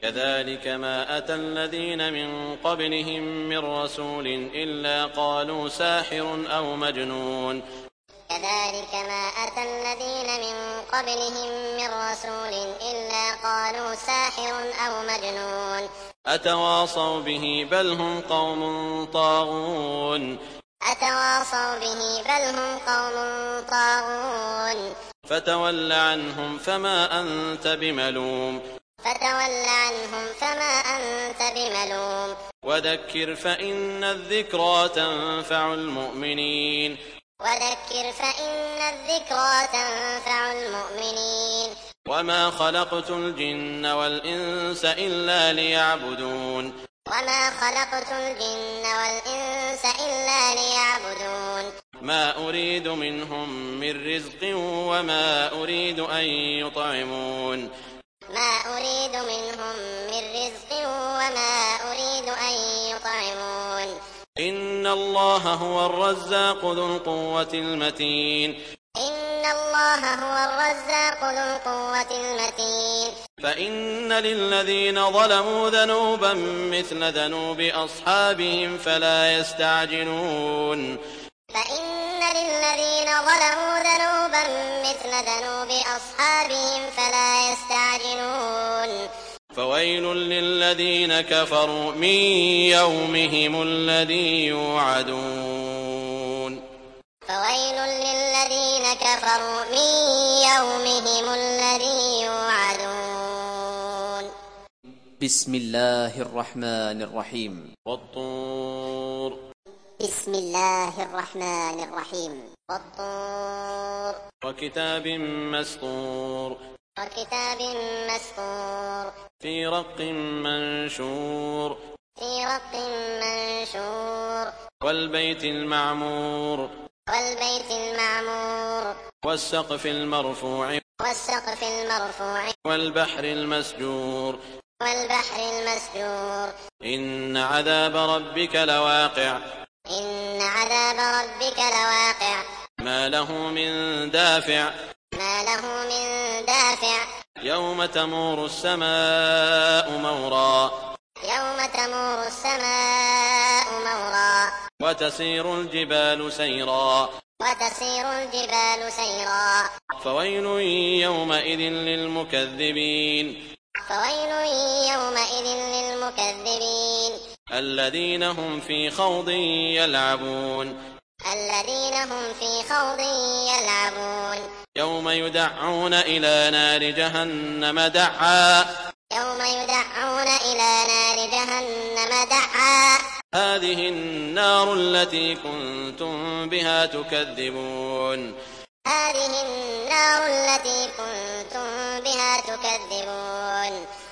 كذلك ما أتى الذين من قبلهم من رسول إلا قالوا ساحر أو مجنون كذلك ما أتى الذين من قبلهم من رسول إلا قالوا ساحر أو مجنون أتواصوا به بل هم قوم طاغون أتواصوا به بل هم قوم طاغون فتول عنهم فما أنت بملوم وذكر فإن الذكرى تنفع المؤمنين وما خلقت الجن والإنس إلا ليعبدون ما أريد منهم من رزق وما أريد أن يطعمون إن الله هو الرزاق ذو القوة المتين فإن للذين ظلموا ذنوبا مثل ذنوب أصحابهم فلا يستعجلون فويل للذين كفروا من يومهم الذي يوعدون بسم الله الرحمن الرحيم والطور وكتاب مسطور في رق منشور والبيت المعمور والسقف المرفوع والبحر المسجور إن عذاب ربك لواقع ما له من دافع يوم تمور السماء مورا وتسير الجبال سيرا فويل يومئذ للمكذبين الذين هم في خوض يلعبون يوم يدعون إلى نار جهنم دعا هذه النار التي كنتم بها تكذبون هذه النار التي كنتم بها تكذبون